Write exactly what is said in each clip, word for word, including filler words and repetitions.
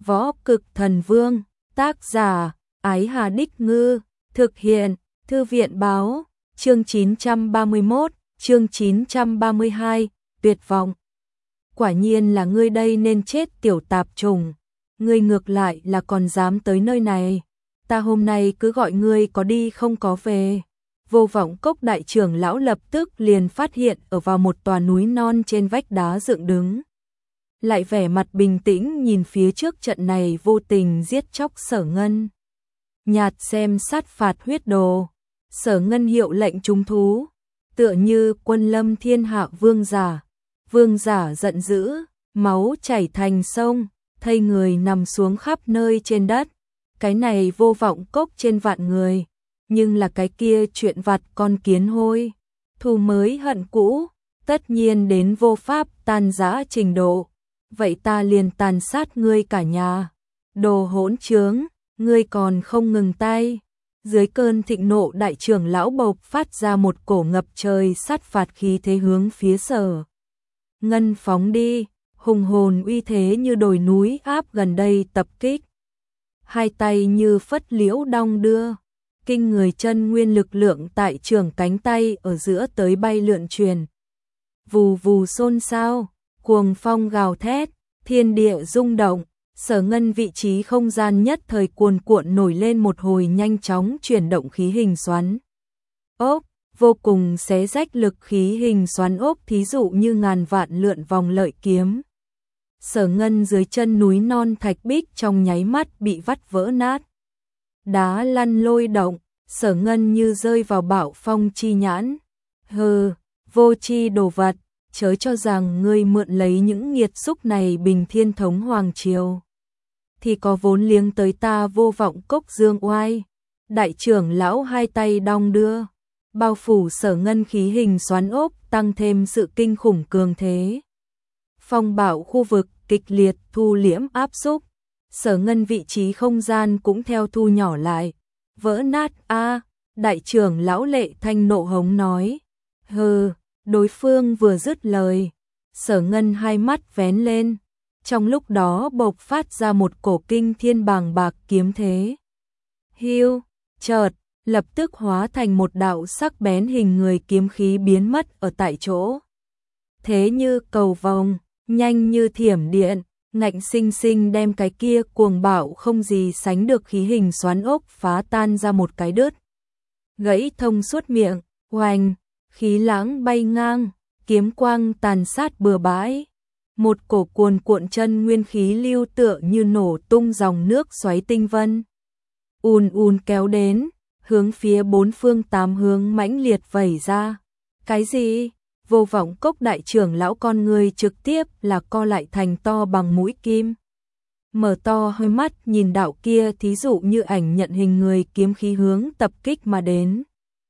Võ Cực Thần Vương, tác giả, Ái Hà Đích Ngư, thực hiện, Thư viện Báo, chương chín trăm ba mươi mốt, chương chín trăm ba mươi hai, tuyệt vọng. Quả nhiên là ngươi đây nên chết tiểu tạp trùng, ngươi ngược lại là còn dám tới nơi này, ta hôm nay cứ gọi ngươi có đi không có về. Vô Vọng Cốc đại trưởng lão lập tức liền phát hiện ở vào một tòa núi non trên vách đá dựng đứng. Lại vẻ mặt bình tĩnh nhìn phía trước trận này vô tình giết chóc Sở Ngân. Nhạt xem sát phạt huyết đồ, Sở Ngân hiệu lệnh chúng thú, tựa như quân lâm thiên hạ vương giả. Vương giả giận dữ, máu chảy thành sông, thây người nằm xuống khắp nơi trên đất. Cái này Vô Vọng Cốc trên vạn người, nhưng là cái kia chuyện vặt con kiến hôi. Thù mới hận cũ, tất nhiên đến vô pháp tan rã trình độ. Vậy ta liền tàn sát ngươi cả nhà. Đồ hỗn trướng, ngươi còn không ngừng tay. Dưới cơn thịnh nộ đại trưởng lão bộc phát ra một cổ ngập trời sát phạt khí thế hướng phía Sở Ngân phóng đi, hùng hồn uy thế như đồi núi áp gần đây tập kích. Hai tay như phất liễu đong đưa, kinh người chân nguyên lực lượng tại trường cánh tay ở giữa tới bay lượn truyền. Vù vù xôn xao, cuồng phong gào thét, thiên địa rung động, Sở Ngân vị trí không gian nhất thời cuồn cuộn nổi lên một hồi nhanh chóng chuyển động khí hình xoắn ốc, vô cùng xé rách lực khí hình xoắn ốc thí dụ như ngàn vạn lượn vòng lợi kiếm. Sở Ngân dưới chân núi non thạch bích trong nháy mắt bị vắt vỡ nát. Đá lăn lôi động, Sở Ngân như rơi vào bão phong chi nhãn. Hừ, vô chi đồ vật, chớ cho rằng ngươi mượn lấy những nghiệt xúc này bình thiên thống hoàng triều thì có vốn liếng tới ta Vô Vọng Cốc dương oai. Đại trưởng lão hai tay đong đưa, bao phủ Sở Ngân khí hình xoắn ốc, tăng thêm sự kinh khủng cường thế. Phong bạo khu vực kịch liệt thu liễm áp xúc, Sở Ngân vị trí không gian cũng theo thu nhỏ lại, vỡ nát. A, đại trưởng lão Lệ Thanh nộ hống nói. Hừ, đối phương vừa dứt lời, Sở Ngân hai mắt vén lên, trong lúc đó bộc phát ra một cổ kinh thiên bàng bạc kiếm thế. Hiu, chợt, lập tức hóa thành một đạo sắc bén hình người kiếm khí biến mất ở tại chỗ. Thế như cầu vồng, nhanh như thiểm điện, ngạnh sinh sinh đem cái kia cuồng bạo không gì sánh được khí hình xoắn ốc phá tan ra một cái đứt. Gãy thông suốt miệng, oanh, khí lãng bay ngang, kiếm quang tàn sát bừa bãi. Một cổ cuồn cuộn chân nguyên khí lưu tựa như nổ tung dòng nước xoáy tinh vân. Ùn ùn kéo đến, hướng phía bốn phương tám hướng mãnh liệt vẩy ra. Cái gì? Vô Vọng Cốc đại trưởng lão con người trực tiếp là co lại thành to bằng mũi kim. Mở to hơi mắt nhìn đạo kia thí dụ như ảnh nhận hình người kiếm khí hướng tập kích mà đến.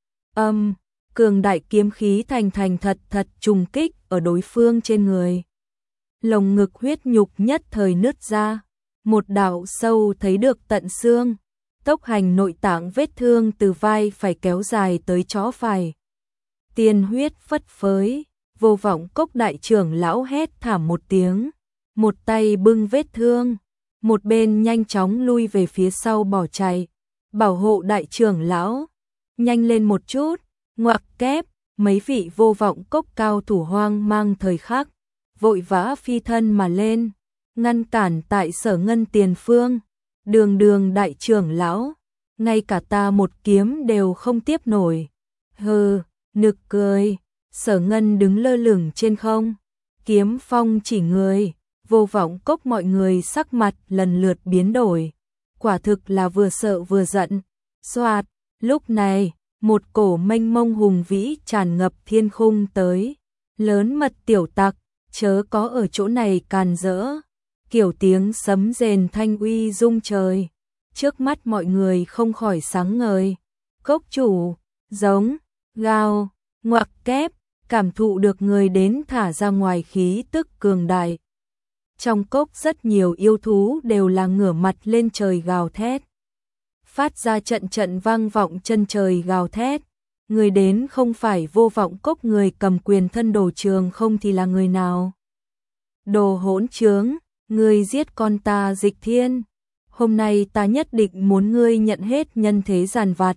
Âm, cường đại kiếm khí thành thành thật thật trùng kích ở đối phương trên người. Lồng ngực huyết nhục nhất thời nứt ra, một đạo sâu thấy được tận xương, tốc hành nội tạng vết thương từ vai phải kéo dài tới chó phải. Tiên huyết phất phới, Vô Vọng Cốc đại trưởng lão hét thảm một tiếng, một tay bưng vết thương, một bên nhanh chóng lui về phía sau bỏ chạy, bảo hộ đại trưởng lão. Nhanh lên một chút, ngoặc kép, mấy vị Vô Vọng Cốc cao thủ hoang mang thời khắc, vội vã phi thân mà lên, ngăn cản tại Sở Ngân tiền phương. Đường đường đại trưởng lão, ngay cả ta một kiếm đều không tiếp nổi. Hừ, nực cười. Sở Ngân đứng lơ lửng trên không, kiếm phong chỉ người. Vô Vọng Cốc mọi người sắc mặt lần lượt biến đổi, quả thực là vừa sợ vừa giận. Xoạt, lúc này, một cổ mênh mông hùng vĩ tràn ngập thiên khung tới. Lớn mật tiểu tặc, chớ có ở chỗ này càn rỡ. Kiểu tiếng sấm rền thanh uy rung trời, trước mắt mọi người không khỏi sáng ngời. Cốc chủ, giống, gào, ngoặc kép, cảm thụ được người đến thả ra ngoài khí tức cường đại. Trong cốc rất nhiều yêu thú đều là ngửa mặt lên trời gào thét, phát ra trận trận vang vọng chân trời gào thét. Người đến không phải Vô Vọng Cốc người cầm quyền thân đồ trường không thì là người nào? Đồ hỗn trướng, ngươi giết con ta Dịch Thiên, hôm nay ta nhất định muốn ngươi nhận hết nhân thế giàn vặt,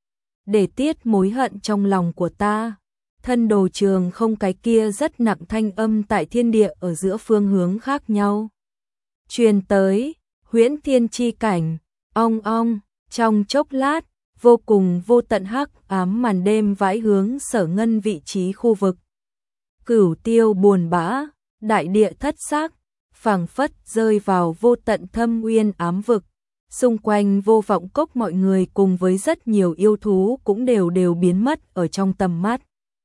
để tiết mối hận trong lòng của ta. Thân đồ trường không cái kia rất nặng thanh âm tại thiên địa ở giữa phương hướng khác nhau. Truyền tới, huyễn thiên chi cảnh, ong ong, trong chốc lát, vô cùng vô tận hắc ám màn đêm vãi hướng Sở Ngân vị trí khu vực. Cửu tiêu buồn bã, đại địa thất xác, phảng phất rơi vào vô tận thâm uyên ám vực. Xung quanh vô vọng cốc mọi người cùng với rất nhiều yêu thú cũng đều đều biến mất ở trong tầm mắt.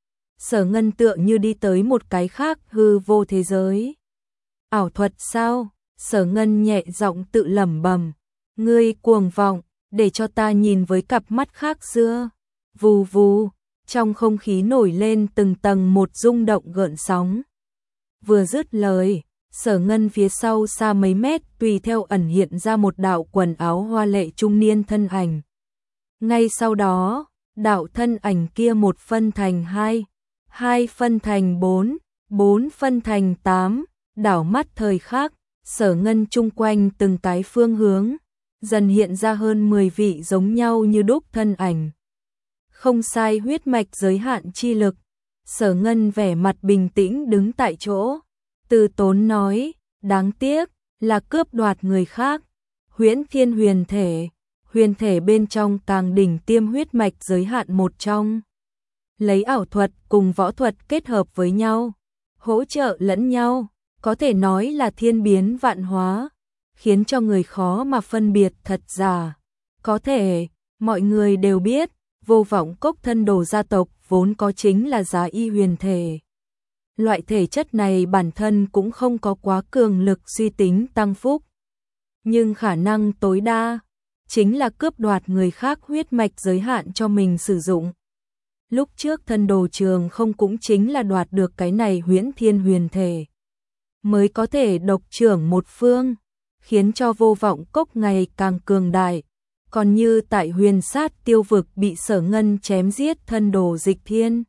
Sở Ngân tựa như đi tới một cái khác hư vô thế giới. Ảo thuật sao? Sở Ngân nhẹ giọng tự lẩm bẩm, ngươi cuồng vọng, để cho ta nhìn với cặp mắt khác xưa. Vù vù, trong không khí nổi lên từng tầng một rung động gợn sóng. Vừa dứt lời, Sở Ngân phía sau xa mấy mét tùy theo ẩn hiện ra một đạo quần áo hoa lệ trung niên thân ảnh. Ngay sau đó, đạo thân ảnh kia một phân thành hai, hai phân thành bốn, bốn phân thành tám, đảo mắt thời khắc, Sở Ngân chung quanh từng cái phương hướng, dần hiện ra hơn mười vị giống nhau như đúc thân ảnh. Không sai, huyết mạch giới hạn chi lực. Sở Ngân vẻ mặt bình tĩnh đứng tại chỗ, từ tốn nói, đáng tiếc là cướp đoạt người khác. Huyễn Thiên huyền thể, huyền thể bên trong càng đỉnh tiêm huyết mạch giới hạn một trong. Lấy ảo thuật cùng võ thuật kết hợp với nhau, hỗ trợ lẫn nhau, có thể nói là thiên biến vạn hóa, khiến cho người khó mà phân biệt thật giả. Có thể, mọi người đều biết, vô vọng cốc thân đồ gia tộc vốn có chính là giá y huyền thể. Loại thể chất này bản thân cũng không có quá cường lực suy tính tăng phúc, nhưng khả năng tối đa chính là cướp đoạt người khác huyết mạch giới hạn cho mình sử dụng. Lúc trước thân đồ trường không cũng chính là đoạt được cái này huyễn thiên huyền thể, mới có thể độc trưởng một phương, khiến cho vô vọng cốc ngày càng cường đại. Còn như tại huyền sát tiêu vực bị Sở Ngân chém giết thân đồ Dịch Thiên,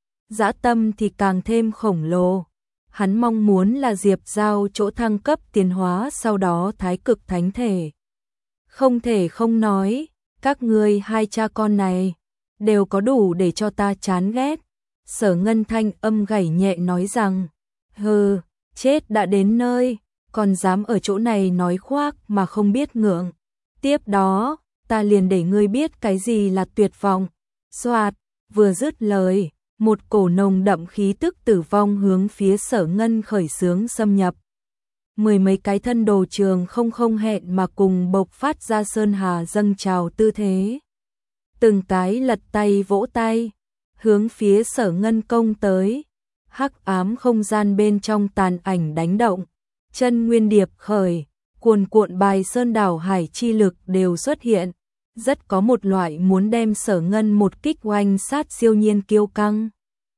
dã tâm thì càng thêm khổng lồ. Hắn mong muốn là Diệp Giao chỗ thăng cấp tiến hóa sau đó thái cực thánh thể. Không thể không nói, các ngươi hai cha con này đều có đủ để cho ta chán ghét. Sở Ngân thanh âm gảy nhẹ nói rằng, hừ, chết đã đến nơi, còn dám ở chỗ này nói khoác mà không biết ngượng. Tiếp đó, ta liền để ngươi biết cái gì là tuyệt vọng. Soạt, vừa dứt lời, một cổ nồng đậm khí tức tử vong hướng phía Sở Ngân khởi xướng xâm nhập. Mười mấy cái thân đồ trường không không hẹn mà cùng bộc phát ra sơn hà dâng trào tư thế. Từng cái lật tay vỗ tay, hướng phía Sở Ngân công tới. Hắc ám không gian bên trong tàn ảnh đánh động, chân nguyên điệp khởi, cuồn cuộn bài sơn đảo hải chi lực đều xuất hiện, rất có một loại muốn đem Sở Ngân một kích oanh sát siêu nhiên kiêu căng.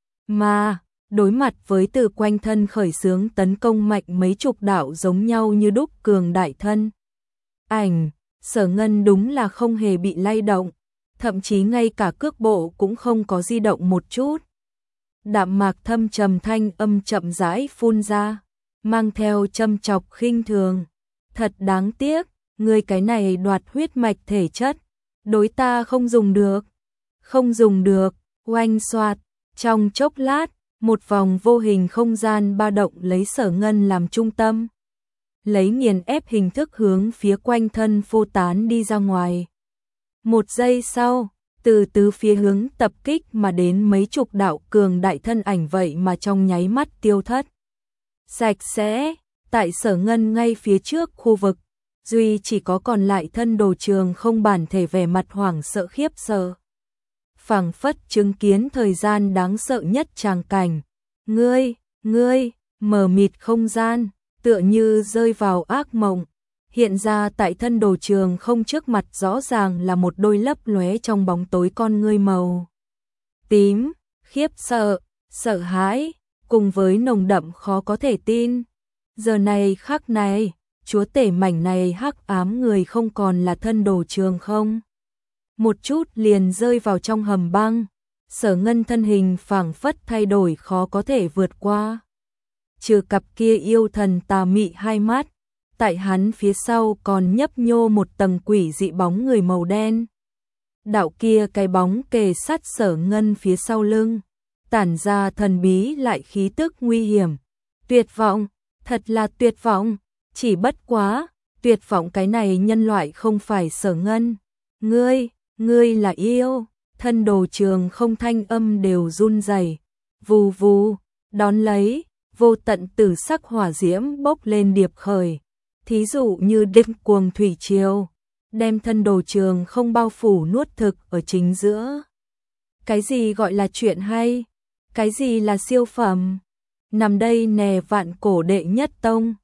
Mà, đối mặt với từ quanh thân khởi xướng tấn công mạnh mấy chục đạo giống nhau như đúc cường đại thân ảnh, Sở Ngân đúng là không hề bị lay động, thậm chí ngay cả cước bộ cũng không có di động một chút. Đạm mạc thâm trầm thanh âm chậm rãi phun ra, mang theo châm chọc khinh thường. Thật đáng tiếc, ngươi cái này đoạt huyết mạch thể chất, đối ta không dùng được. Không dùng được, oanh xoạt, trong chốc lát, một vòng vô hình không gian ba động lấy Sở Ngân làm trung tâm. Lấy nghiền ép hình thức hướng phía quanh thân phô tán đi ra ngoài. Một giây sau, từ tứ phía hướng tập kích mà đến mấy chục đạo cường đại thân ảnh vậy mà trong nháy mắt tiêu thất. Sạch sẽ, tại Sở Ngân ngay phía trước khu vực, duy chỉ có còn lại thân đồ trường không bản thể vẻ mặt hoảng sợ khiếp sợ. Phảng phất chứng kiến thời gian đáng sợ nhất tràng cảnh. Ngươi, ngươi, mờ mịt không gian, tựa như rơi vào ác mộng. Hiện ra tại thân đồ trường không trước mặt rõ ràng là một đôi lấp lóe trong bóng tối con ngươi màu tím, khiếp sợ, sợ hãi, cùng với nồng đậm khó có thể tin. Giờ này khắc này, chúa tể mảnh này hắc ám người không còn là thân đồ trường không. Một chút liền rơi vào trong hầm băng, Sở Ngân thân hình phảng phất thay đổi khó có thể vượt qua. Trừ cặp kia yêu thần tà mị hai mắt, tại hắn phía sau còn nhấp nhô một tầng quỷ dị bóng người màu đen. Đạo kia cái bóng kề sát Sở Ngân phía sau lưng, tản ra thần bí lại khí tức nguy hiểm. Tuyệt vọng, thật là tuyệt vọng, chỉ bất quá, tuyệt vọng cái này nhân loại không phải Sở Ngân. Ngươi, ngươi là yêu, thân Đồ Trường không thanh âm đều run rẩy. Vù vù, đón lấy, vô tận tử sắc hỏa diễm bốc lên điệp khởi, thí dụ như đêm cuồng thủy triều, đem thân Đồ Trường không bao phủ nuốt thực ở chính giữa. Cái gì gọi là chuyện hay? Cái gì là siêu phẩm? Nằm đây nè vạn cổ đệ nhất tông,